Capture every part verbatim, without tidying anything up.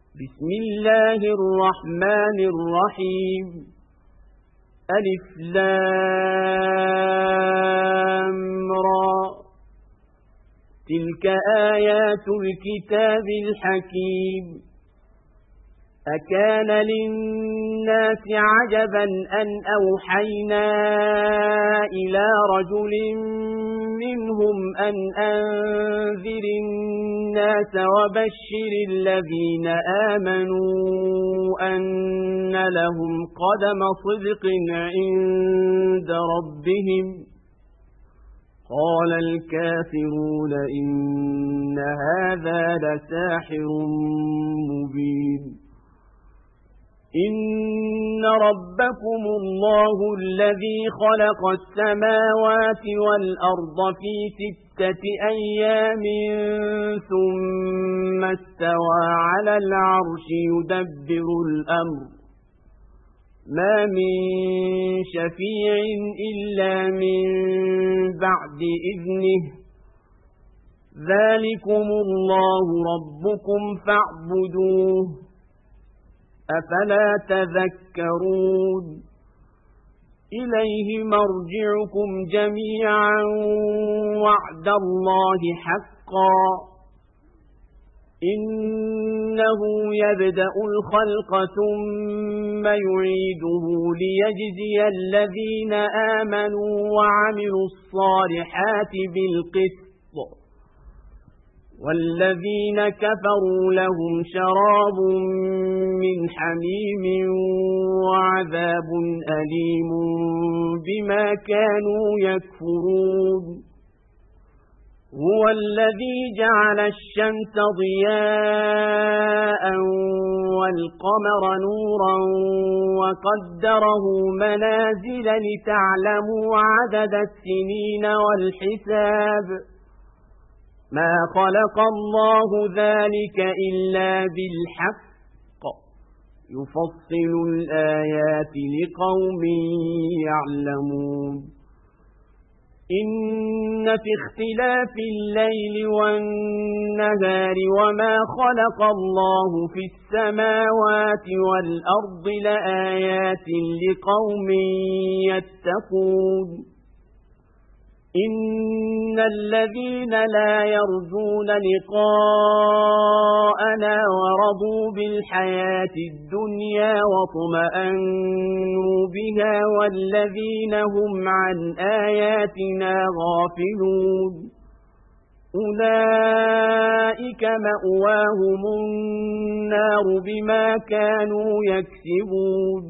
بسم الله الرحمن الرحيم ألف لام را تلك آيات الكتاب الحكيم أكان للناس عجبا أن أوحينا إلى رجل منهم أن أنذر الناس وبشر الذين آمنوا أن لهم قدم صدق عند ربهم قال الكافرون إن هذا لساحر مبين إن ربكم الله الذي خلق السماوات والأرض في ستة أيام ثم استوى على العرش يدبر الأمر ما من شفيع إلا من بعد إذنه ذلكم الله ربكم فاعبدوه أفلا تذكرون إليه مرجعكم جميعا وعد الله حقا إنه يبدأ الخلق ثم يعيده ليجزي الذين آمنوا وعملوا الصالحات بالقسط والذين كفروا لهم شراب من حميم وعذاب أليم بما كانوا يكفرون هو الذي جعل الشمس ضياء والقمر نورا وقدره منازل لتعلموا عدد السنين والحساب ما خلق الله ذلك إلا بالحق يفصل الآيات لقوم يعلمون إن في اختلاف الليل والنهار وما خلق الله في السماوات والأرض لآيات لقوم يتقون إن الذين لا يرجون لقاءنا ورضوا بالحياة الدنيا واطمأنوا بها والذين هم عن آياتنا غافلون أولئك مأواهم النار بما كانوا يكسبون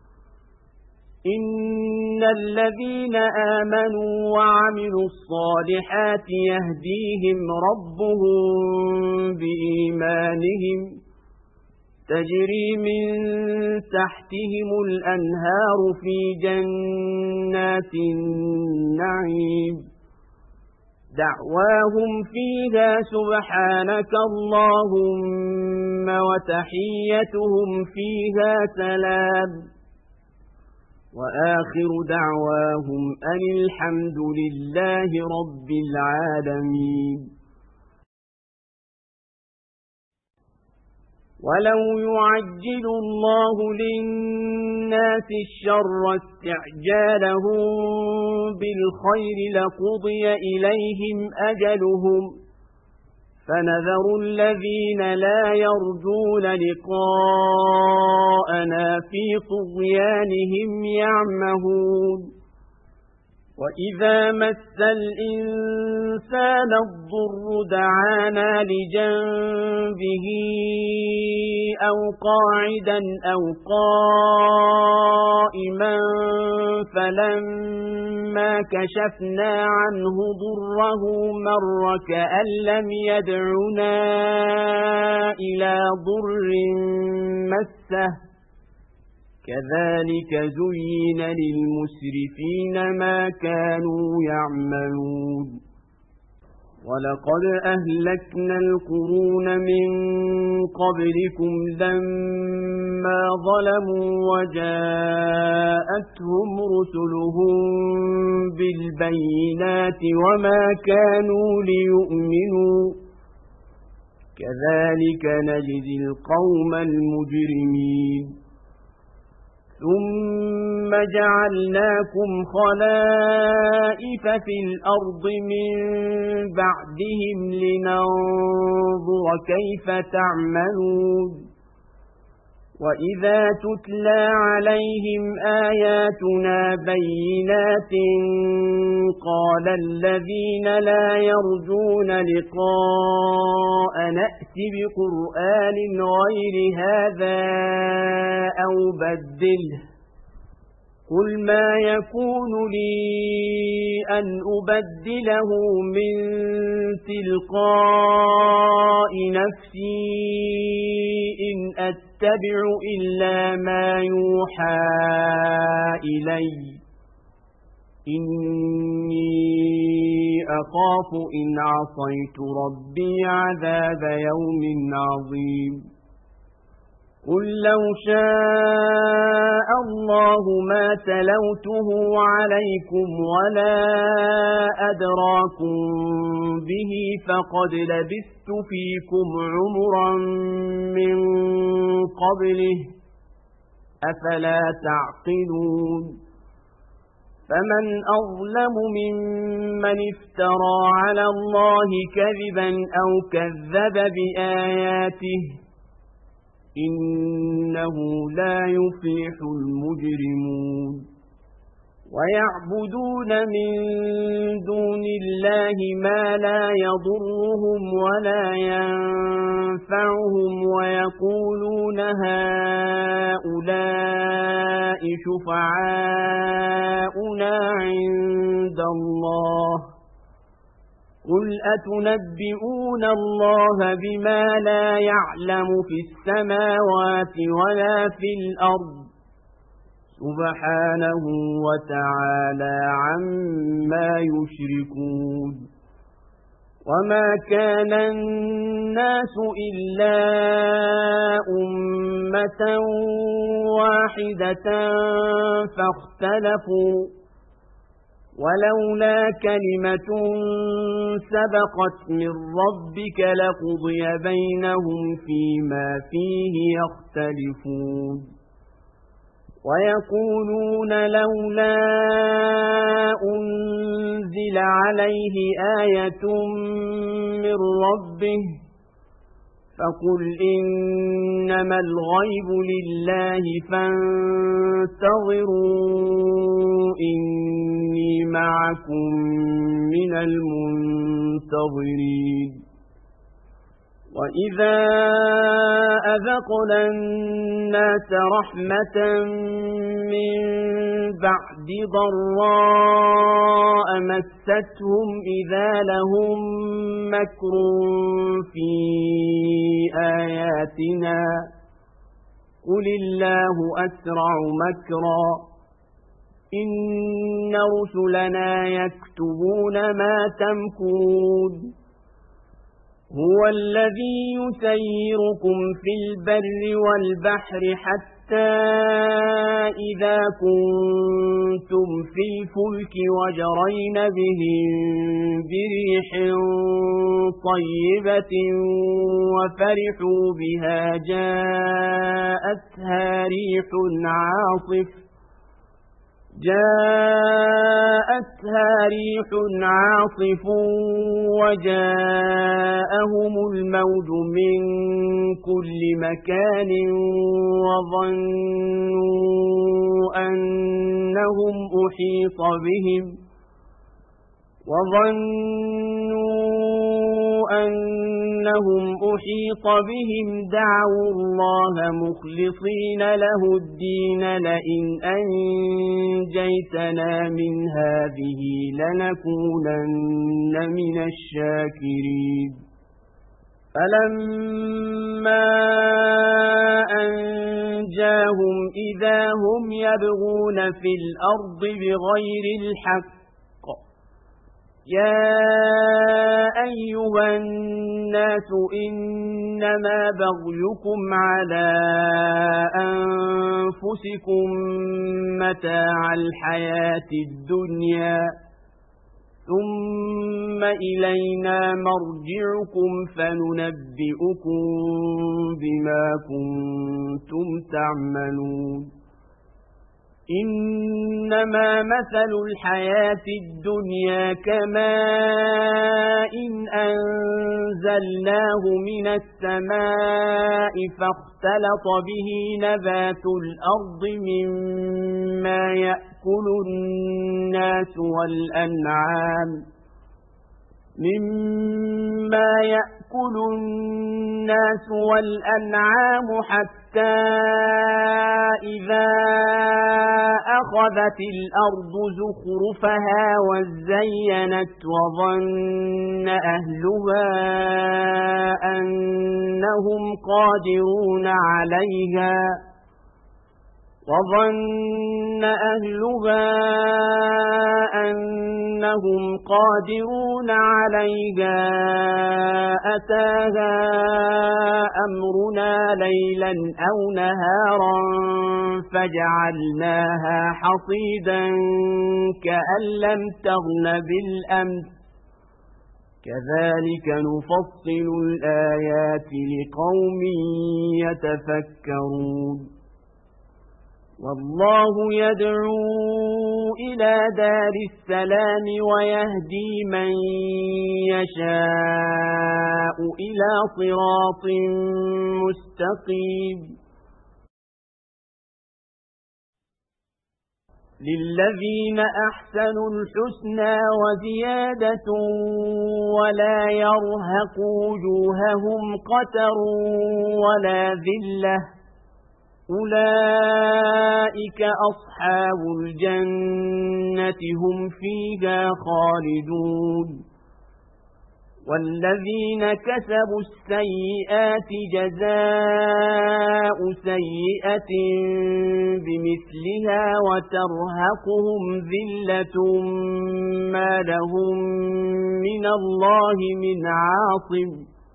إن الذين آمنوا وعملوا الصالحات يهديهم ربهم بإيمانهم تجري من تحتهم الأنهار في جنات النعيم دعواهم فيها سبحانك اللهم وتحيتهم فيها سلام وآخر دعواهم أن الحمد لله رب العالمين ولو يعجل الله للناس الشر استعجالهم بالخير لقضي إليهم أجلهم فنذر الذين لا يرجون لقاءنا في طغيانهم يعمهون وإذا مس الإنسان الضر دعانا لجنبه أو قاعدا أو قائما فلما كشفنا عنه ضره مر كأن لم يدعنا إلى ضر مسه كذلك زين للمسرفين ما كانوا يعملون ولقد أهلكنا القرون من قبلكم لما ظلموا وجاءتهم رسلهم بالبينات وما كانوا ليؤمنوا كذلك نجزي القوم المجرمين ثم جعلناكم خلائف في الأرض من بعدهم لننظر كيف تعملون وإذا تتلى عليهم آياتنا بينات قال الذين لا يرجون لقاء نأت بقرآن غير هذا أو بدله قل ما يكون لي أن أبدله من تلقاء نفسي إن أتبع إلا ما يوحى إلي إني أخاف إن عصيت ربي عذاب يوم عظيم قل لو شاء الله ما تلوته عليكم ولا أدراكم به فقد لبثت فيكم عمرا من قبله أفلا تعقلون فمن أظلم ممن افترى على الله كذبا أو كذب بآياته إنه لا يفلح المجرمون ويعبدون من دون الله ما لا يضرهم ولا ينفعهم ويقولون هؤلاء شفعاؤنا عند الله قل أتنبئون الله بما لا يعلم في السماوات ولا في الأرض سبحانه وتعالى عما يشركون وما كان الناس إلا أمة واحدة فاختلفوا ولولا كلمة سبقت من ربك لقضي بينهم فيما فيه يختلفون ويقولون لولا أنزل عليه آية من ربه فقل إنما الغيب لله فانتظروا إني معكم من المنتظرين وإذا أذقنا الناس رحمة من بعد ضراء مستهم إذا لهم مكر في آياتنا قل الله أسرع مكرا إن رسلنا يكتبون ما تمكرون هو الذي يسيركم في البر والبحر حتى إذا كنتم في الفلك وجرين بهم بريح طيبة وفرحوا بها جاءتها ريح عاصف جاءتها ريح عاصف وجاءهم الموج من كل مكان وظنوا أنهم أحيط بهم وظنوا أنهم أحيط بهم دعوا الله مخلصين له الدين لئن أنجيتنا من هذه لنكونن من الشاكرين فلما أنجاهم إذا هم يبغون في الأرض بغير الحق يا أيها الناس إنما بغيكم على أنفسكم متاع الحياة الدنيا ثم إلينا مرجعكم فننبئكم بما كنتم تعملون إنما مثل الحياة الدنيا كماء إن أنزلناه من السماء فاختلط به نبات الأرض مما يأكل الناس والأنعام مما يأكل الناس والأنعام حتى إذا أخذت الأرض زخرفها وزينت وظن أهلها أنهم قادرون عليها وظن أهلها أنهم قادرون عليها أتاها أمرنا ليلا أو نهارا فجعلناها حصيدا كأن لم تغن بالأمس كذلك نفصل الآيات لقوم يتفكرون والله يدعو إلى دار السلام ويهدي من يشاء إلى صراط مستقيم للذين أحسنوا الحسنى وزيادة ولا يرهق وجوههم قتر ولا ذلة أولئك أصحاب الجنة هم فيها خالدون والذين كسبوا السيئات جزاء سيئة بمثلها وترهقهم ذلة ما لهم من الله من عاصم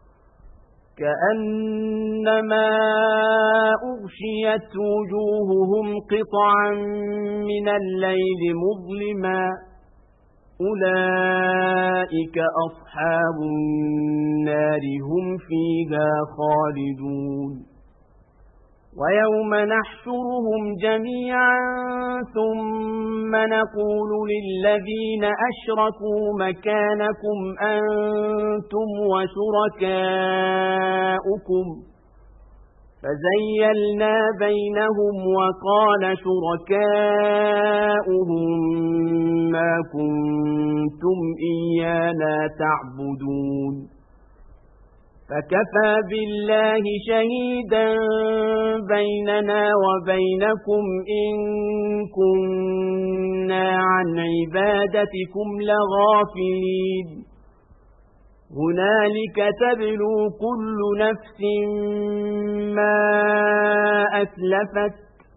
كأنما أغشيت وجوههم قطعا من الليل مظلما أولئك أصحاب النار هم فيها خالدون ويوم نحشرهم جميعا ثم نقول للذين أشركوا مكانكم أنتم وشركاؤكم فزيلنا بينهم وقال شركاؤهم ما كنتم إيانا تعبدون فكفى بالله شهيدا بيننا وبينكم إن كنا عن عبادتكم لغافلين هنالك تبلو كل نفس ما أسلفت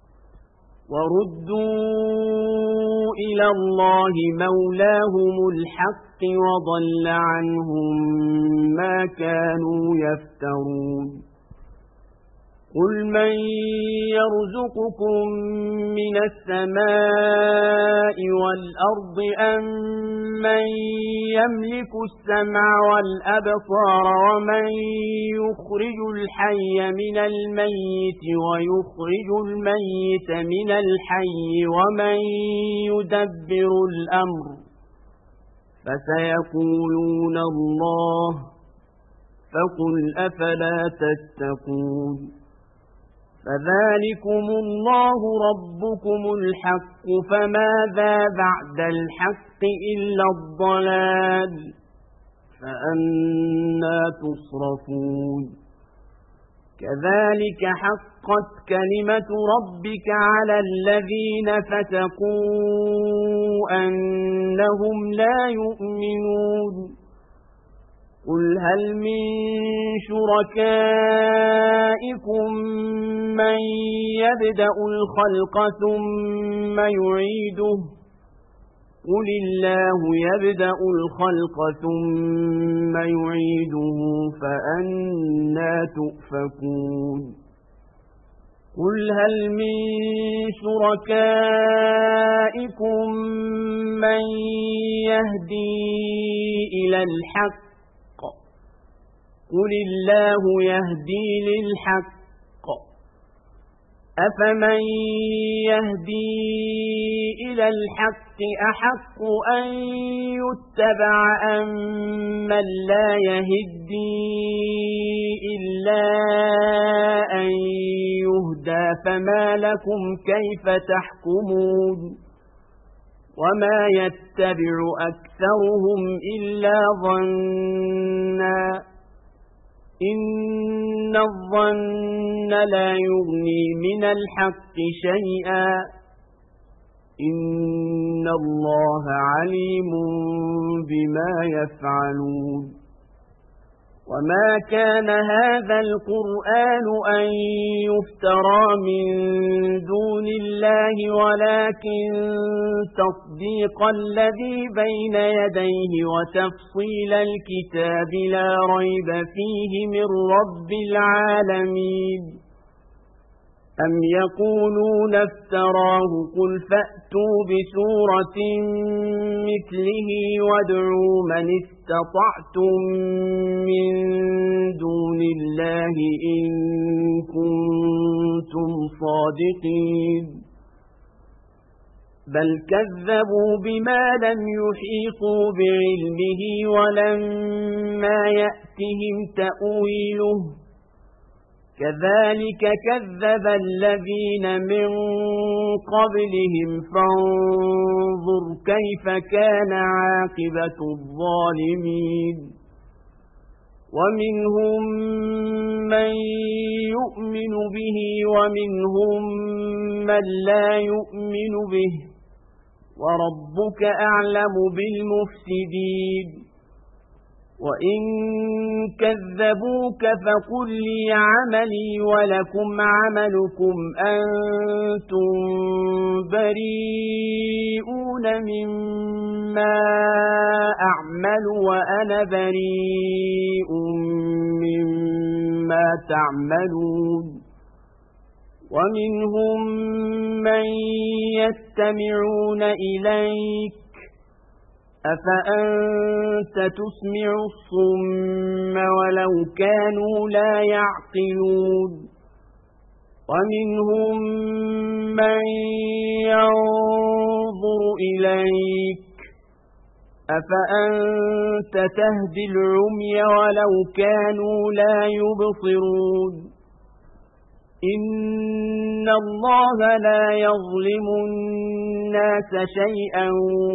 وردوا إلى الله مولاهم الحق وضل عنهم ما كانوا يفترون قل من يرزقكم من السماء والأرض أم من يملك السمع والأبصار ومن يخرج الحي من الميت ويخرج الميت من الحي ومن يدبر الأمر فسيقولون الله فقل أفلا تتقون فذلكم الله ربكم الحق فماذا بعد الحق إلا الضلال فأنى تصرفون كذلك حقت كلمة ربك على الذين فسقوا أنهم لا يؤمنون قل هل من شركائكم من يبدأ الخلق ثم يعيده قل الله يبدأ الخلق ثم يعيده فأنى تؤفكون قل هل من شركائكم من يهدي إلى الحق قل الله يهدي للحق أفمن يهدي إلى الحق أحق أن يتبع أم من لا يهدي إلا أن يهدى فما لكم كيف تحكمون وما يتبع أكثرهم إلا ظنّا إن الظن لا يغني من الحق شيئا إن الله عليم بما يفعلون وما كان هذا القرآن أن يفترى من دون الله ولكن تصديق الذي بين يديه وتفصيل الكتاب لا ريب فيه من رب العالمين أم يقولون افتراه قل فأتوا بسورة مثله وادعوا من استطعتم من دون الله إن كنتم صادقين بل كذبوا بما لم يحيطوا بعلمه ولما يأتهم تأويله كذلك كذب الذين من قبلهم فانظر كيف كان عاقبة الظالمين ومنهم من يؤمن به ومنهم من لا يؤمن به وربك أعلم بالمفسدين وإن كذبوك فقل لي عملي ولكم عملكم أنتم بريئون مما أعمل وأنا بريء مما تعملون ومنهم من يستمعون إليك أفأنت تسمع الصم ولو كانوا لا يعقلون ومنهم من ينظر إليك أفأنت تهدي العمي ولو كانوا لا يبصرون إن الله لا يظلم الناس شيئا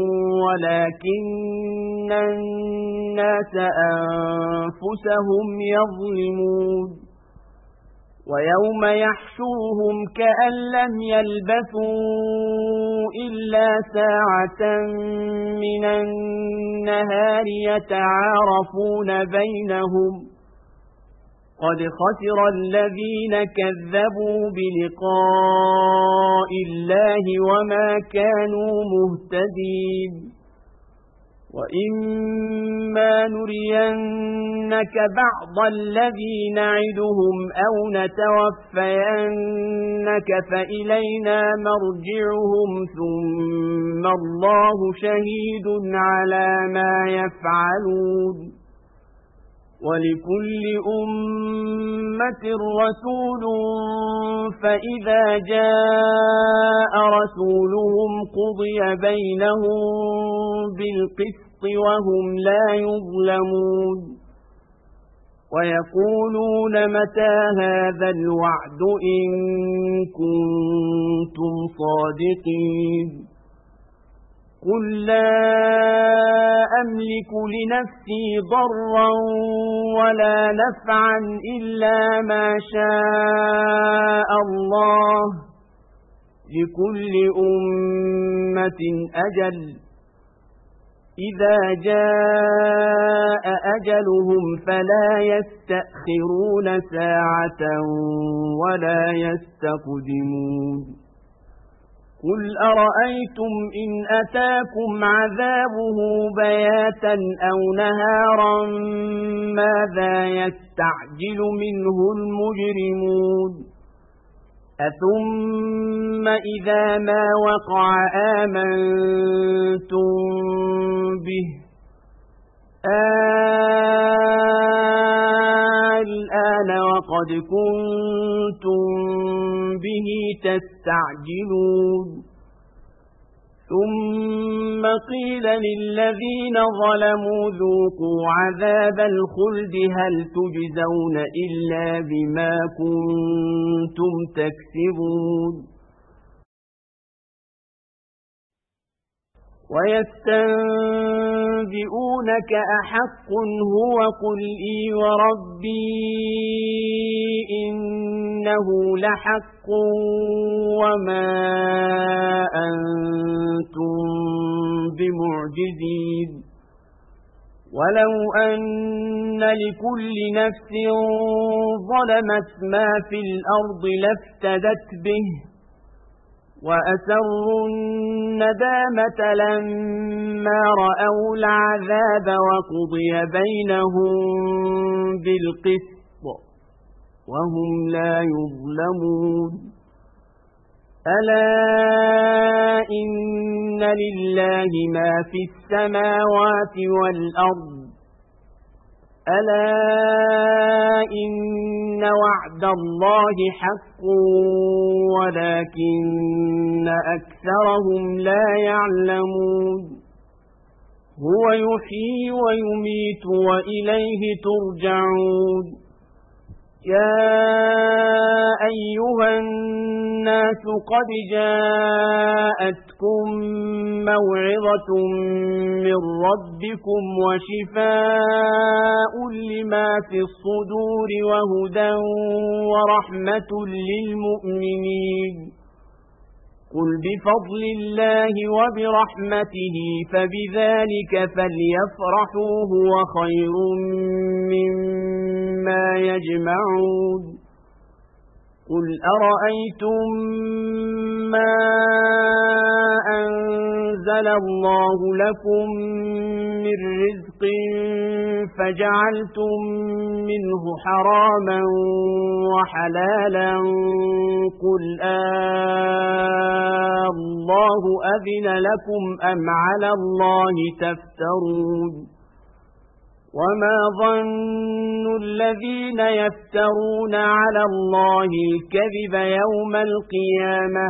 ولكن الناس أنفسهم يظلمون ويوم يحشرهم كأن لم يلبثوا إلا ساعة من النهار يتعارفون بينهم قد خسر الذين كذبوا بلقاء الله وما كانوا مهتدين وإما نرينك بعض الذي نعدهم أو نتوفينك فإلينا مرجعهم ثم الله شهيد على ما يفعلون ولكل أمة رسول فإذا جاء رسولهم قضي بينهم بالقسط وهم لا يظلمون ويقولون متى هذا الوعد إن كنتم صادقين قل لا أملك لنفسي ضرا ولا نفعا إلا ما شاء الله لكل أمة أجل إذا جاء أجلهم فلا يستأخرون ساعة ولا يستقدمون قل أرأيتم إن أتاكم عذابه بياتا أو نهارا ماذا يستعجل منه المجرمون أثم إذا ما وقع آمنتم به الآن وقد كنتم به تستعجلون ثم قيل للذين ظلموا ذوقوا عذاب الخلد هل تجزون إلا بما كنتم تكسبون ويستنبئونك أحق هو قل إي وربي إنه لحق وما أنتم بمعجزين ولو أن لكل نفس ظلمت ما في الأرض لافتدت به وأسروا الندامة لما رأوا العذاب وقضي بينهم بالقسط وهم لا يظلمون ألا إن لله ما في السماوات والأرض ألا إن وعد الله حق ولكن أكثرهم لا يعلمون هو يحيي ويميت وإليه ترجعون يا أيها الناس قد جاءتكم موعظة من ربكم وشفاء لما في الصدور وهدى ورحمة للمؤمنين قل بفضل الله وبرحمته فبذلك فليفرحوا هو خير مما يجمعون قل أرأيتم ما أنزل الله لكم من رزق فجعلتم منه حراما وحلالا قل آه الله أذن لكم أم على الله تفترون وما ظن الذين يفترون على الله الكذب يوم القيامة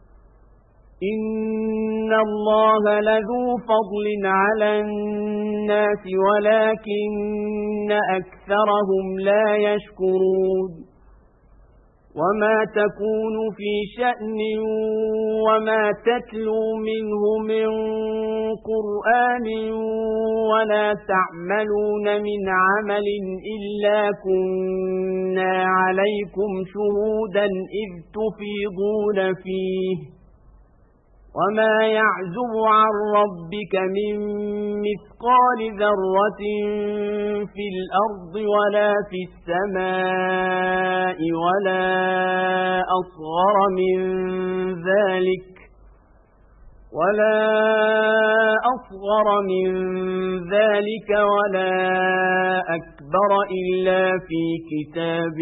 إن الله لذو فضل على الناس ولكن أكثرهم لا يشكرون وما تكون في شأن وما تتلو منه من قرآن ولا تعملون من عمل إلا كنا عليكم شهودا إذ تفيضون فيه وما يعزب عن ربك من مثقال ذرة في الأرض ولا في السماء ولا أصغر من ذلك ولا أصغر من ذلك ولا أكبر إلا في كتاب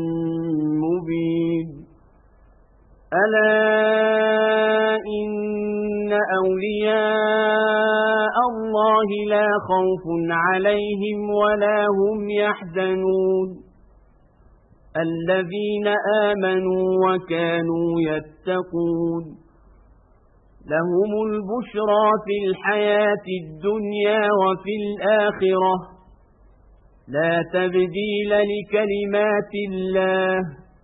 مبين ألا إن أولياء الله لا خوف عليهم ولا هم يحزنون الذين آمنوا وكانوا يتقون لهم البشرى في الحياة الدنيا وفي الآخرة لا تبديل لكلمات الله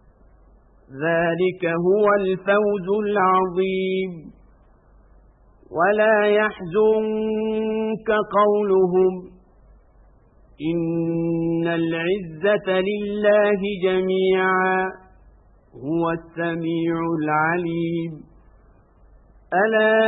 ذلك هو الفوز العظيم ولا يحزنك قولهم إن العزة لله جميعا هو السميع العليم ألا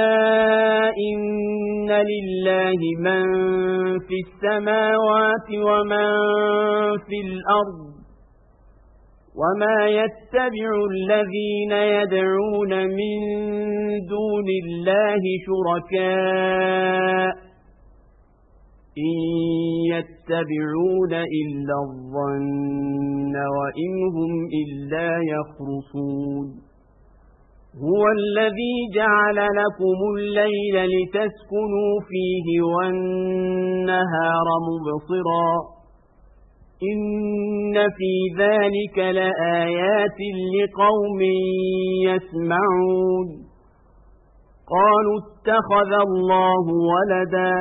إن لله من في السماوات ومن في الأرض وما يتبع الذين يدعون من دون الله شركاء إن يتبعون إلا الظن وإن هم إلا يخرصون هو الذي جعل لكم الليل لتسكنوا فيه والنهار مبصرا إن في ذلك لآيات لقوم يسمعون قالوا اتخذ الله ولدا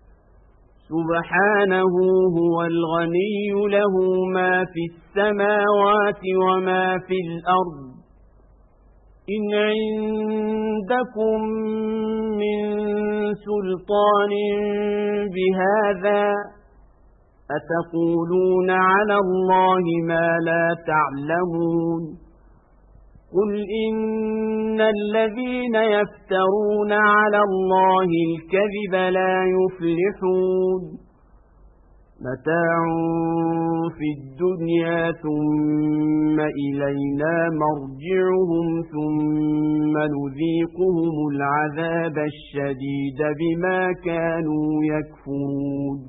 سبحانه هو الغني له ما في السماوات وما في الأرض إن عندكم من سلطان بهذا أتقولون على الله ما لا تعلمون قل إن الذين يفترون على الله الكذب لا يفلحون متاع في الدنيا ثم إلينا مرجعهم ثم نذيقهم العذاب الشديد بما كانوا يكفرون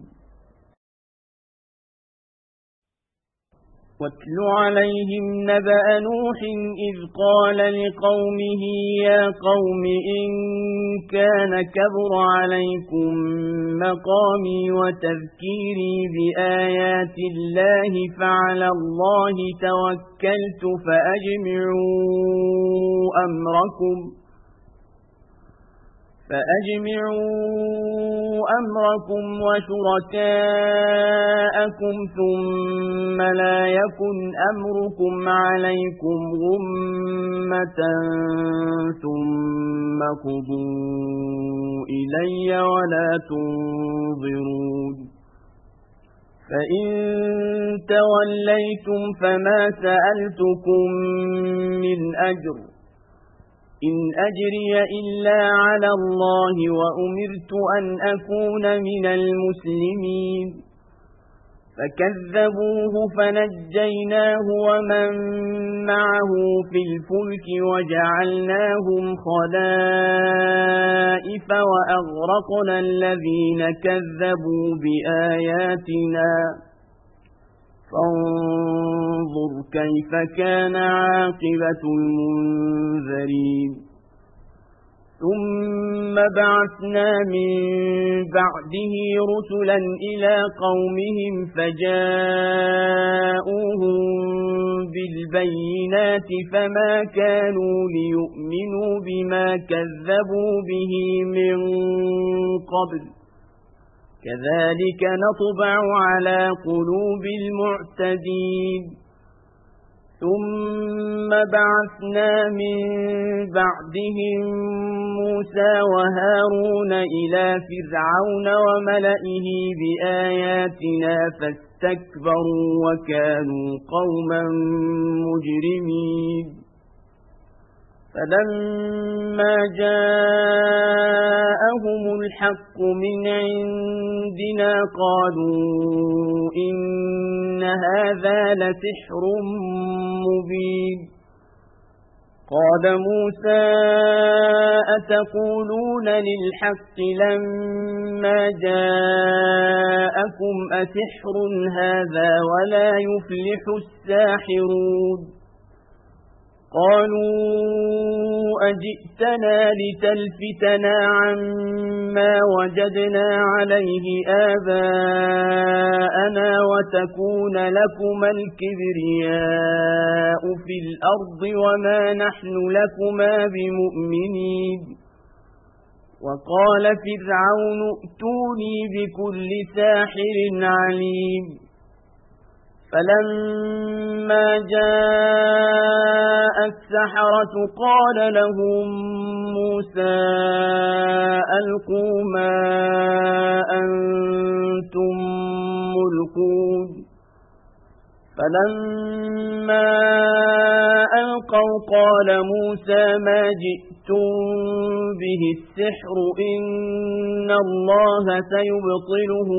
واتل عليهم نبأ نوح إذ قال لقومه يا قوم إن كان كبر عليكم مقامي وتذكيري بآيات الله فعلى الله توكلت فأجمعوا أمركم فأجمعوا أمركم وشركاءكم ثم لا يكن أمركم عليكم غمة ثم قضوا إلي ولا تنظرون فإن توليتم فما سألتكم من أجر إن أجري إلا على الله وأمرت أن أكون من المسلمين فكذبوه فنجيناه ومن معه في الفلك وجعلناهم خلائف وأغرقنا الذين كذبوا بآياتنا فانظر كيف كان عاقبة المنذرين ثم بعثنا من بعده رسلا إلى قومهم فجاءوهم بالبينات فما كانوا ليؤمنوا بما كذبوا به من قبل كذلك نطبع على قلوب المعتدين ثم بعثنا من بعدهم موسى وهارون إلى فرعون وملئه بآياتنا فاستكبروا وكانوا قوما مجرمين فلما جاءهم الحق من عندنا قالوا إن هذا لسحر مبين قال موسى أتقولون للحق لما جاءكم أسحر هذا ولا يفلح الساحرون قالوا أجئتنا لتلفتنا عما وجدنا عليه آباءنا وتكون لكما الكبرياء في الأرض وما نحن لكما بمؤمنين وقال فرعون ائتوني بكل ساحر عليم فلما جاء السحرة قال لهم موسى ألقوا ما أنتم ملقون فلما ألقوا قال موسى ما جئتم به السحر إن الله سيبطله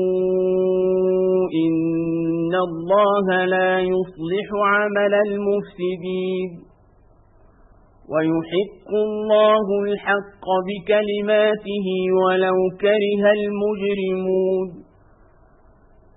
إن الله لا يصلح عمل المفسدين ويحق الله الحق بكلماته ولو كره المجرمون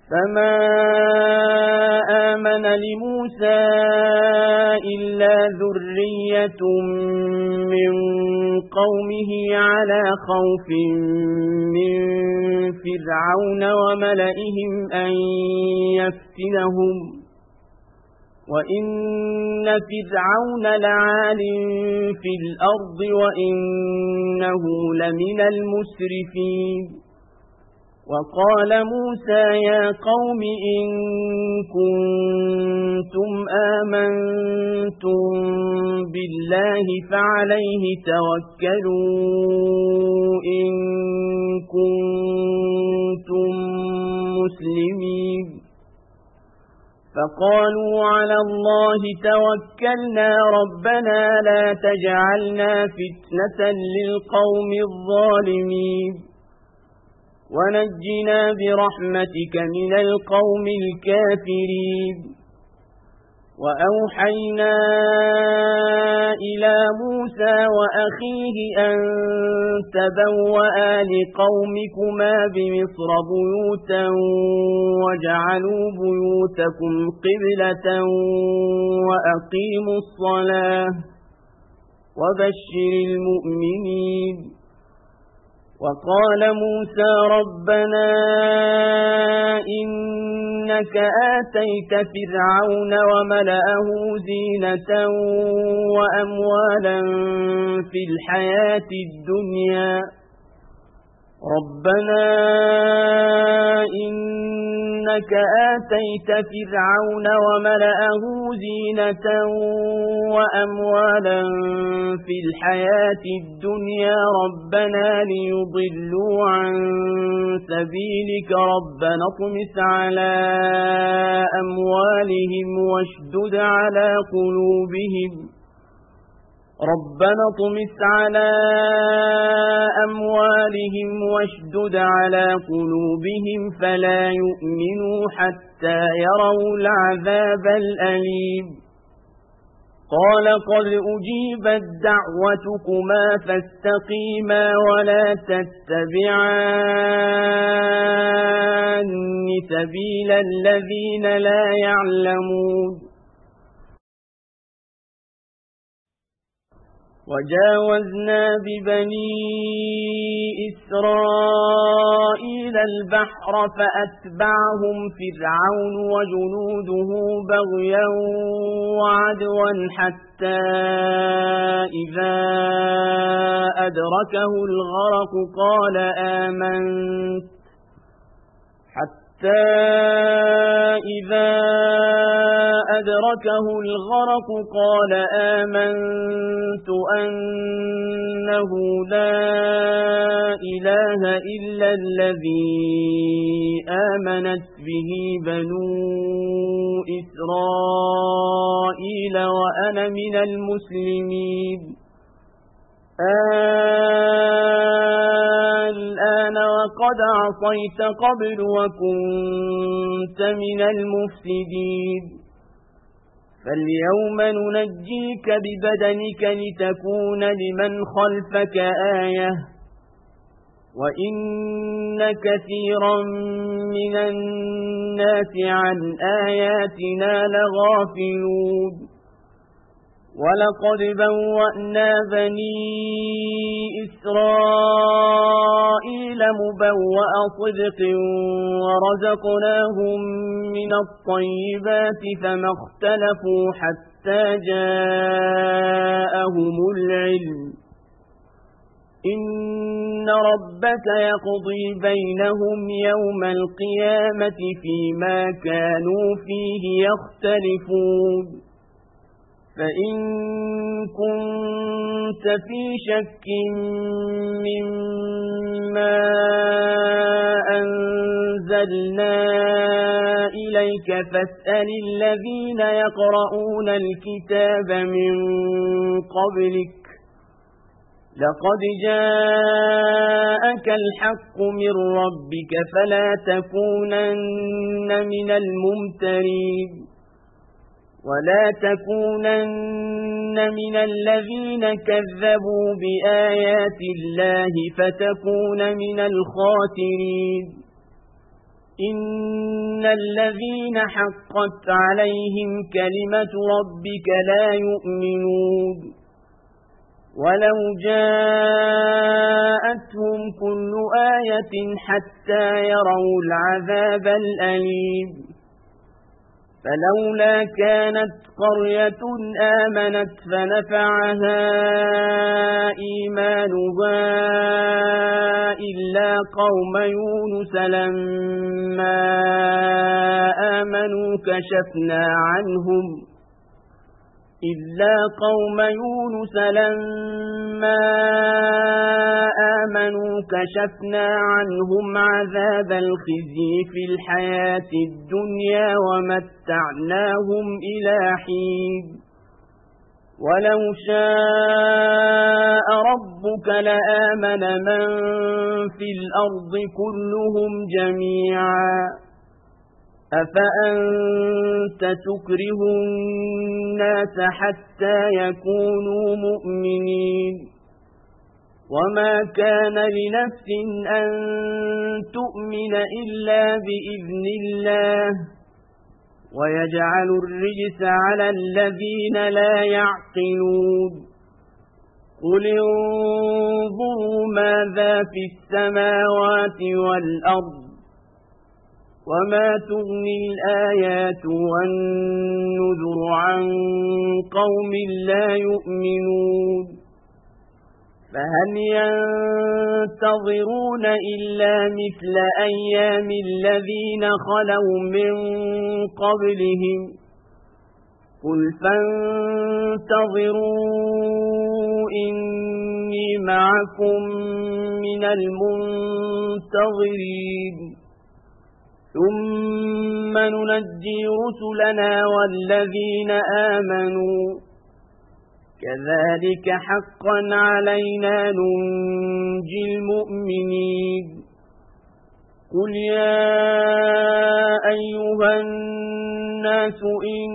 فما آمن لموسى إلا ذرية من قومه على خوف من فرعون وملئهم أن يفتنهم وإن فرعون لعال في الأرض وإنه لمن المسرفين وقال موسى يا قوم إن كنتم آمنتم بالله فعليه توكلوا إن كنتم مسلمين فقالوا على الله توكلنا ربنا لا تجعلنا فتنة للقوم الظالمين ونجنا برحمتك من القوم الكافرين وأوحينا إلى موسى وأخيه أن تبوأ لقومكما بمصر بيوتا وجعلوا بيوتكم قبلة وأقيموا الصلاة وبشر المؤمنين وقال موسى ربنا إنك آتيت فرعون وملأه زينة وأموالا في الحياة الدنيا ربنا إنك آتيت فرعون وملأه زينة وأموالا في الحياة الدنيا ربنا ليضلوا عن سبيلك ربنا اطمس على أموالهم واشدد على قلوبهم ربنا اطمس على أموالهم واشدد على قلوبهم فلا يؤمنوا حتى يروا العذاب الأليم قال قد أجيبت دعوتكما فاستقيما ولا تتبعان سبيل الذين لا يعلمون وجاوزنا ببني إسرائيل البحر فأتبعهم فرعون وجنوده بغيا وعدوا حتى إذا أدركه الغرق قال آمنت حتى إذا أدركه الغرق قال آمنت أنه لا إله إلا الذي آمنت به بنو إسرائيل وأنا من المسلمين الآن وقد عصيت قبل وكنت من المفسدين فاليوم ننجيك ببدنك لتكون لمن خلفك آية وإن كثيرا من الناس عن آياتنا لغافلون ولقد بوأنا بني إسرائيل مبوأ صدق ورزقناهم من الطيبات فما اختلفوا حتى جاءهم العلم إن ربك يقضي بينهم يوم القيامة فيما كانوا فيه يختلفون فإن كنت في شك مما أنزلنا إليك فاسأل الذين يقرؤون الكتاب من قبلك لقد جاءك الحق من ربك فلا تكونن من الممترين ولا تكونن من الذين كذبوا بآيات الله فتكون من الخاسرين إن الذين حقت عليهم كلمة ربك لا يؤمنون ولو جاءتهم كل آية حتى يروا العذاب الأليم فلولا كانت قرية آمنت فنفعها إيمانها إلا قوم يونس لما آمنوا كشفنا عنهم إلا قوم يونس لما آمنوا كشفنا عنهم عذاب الخزي في الحياة الدنيا ومتعناهم إلى حين ولو شاء ربك لآمن من في الأرض كلهم جميعا أفأنت تكره الناس حتى يكونوا مؤمنين وما كان لنفس أن تؤمن إلا بإذن الله ويجعل الرجس على الذين لا يعقلون قل انظروا ماذا في السماوات والأرض وما تغني الآيات والنذر عن قوم لا يؤمنون فهل ينتظرون إلا مثل أيام الذين خلوا من قبلهم قل فانتظروا إني معكم من المنتظرين ثم ننجي رسلنا والذين آمنوا كذلك حقا علينا ننجي المؤمنين قل يا أيها الناس إن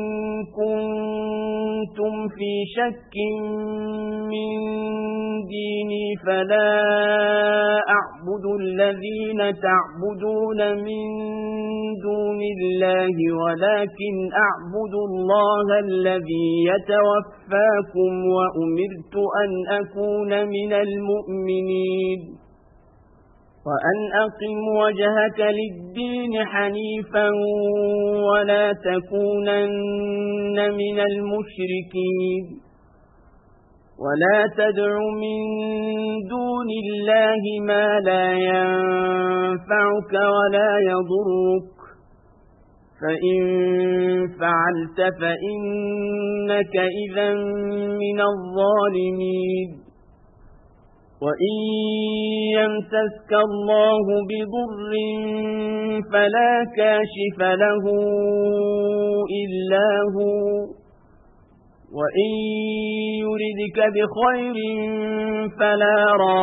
كنتم في شك من ديني فلا أعبد الذين تعبدون من دون الله ولكن أعبد الله الذي يتوفاكم وأمرت أن أكون من المؤمنين وأن أقم وجهك للدين حنيفا ولا تكونن من المشركين ولا تدع من دون الله ما لا ينفعك ولا يضرك فإن فعلت فإنك إذا من الظالمين وإن يمسسك الله بضر فلا كاشف له إلا هو وإن يردك بخير فلا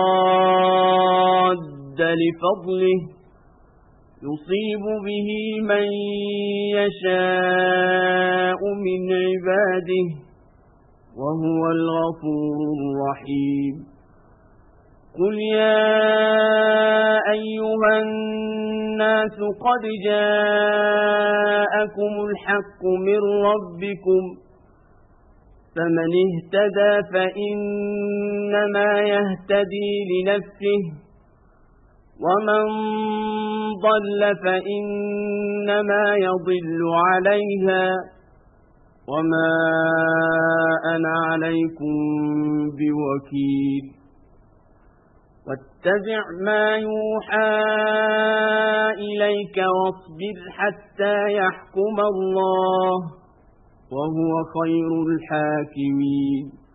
راد لفضله يصيب به من يشاء من عباده وهو الغفور الرحيم قل يا أيها الناس قد جاءكم الحق من ربكم فمن اهتدى فإنما يهتدي لنفسه ومن ضل فإنما يضل عليها وما أنا عليكم بوكيل واتبع ما يوحى إليك واصبر حتى يحكم الله وهو خير الحاكمين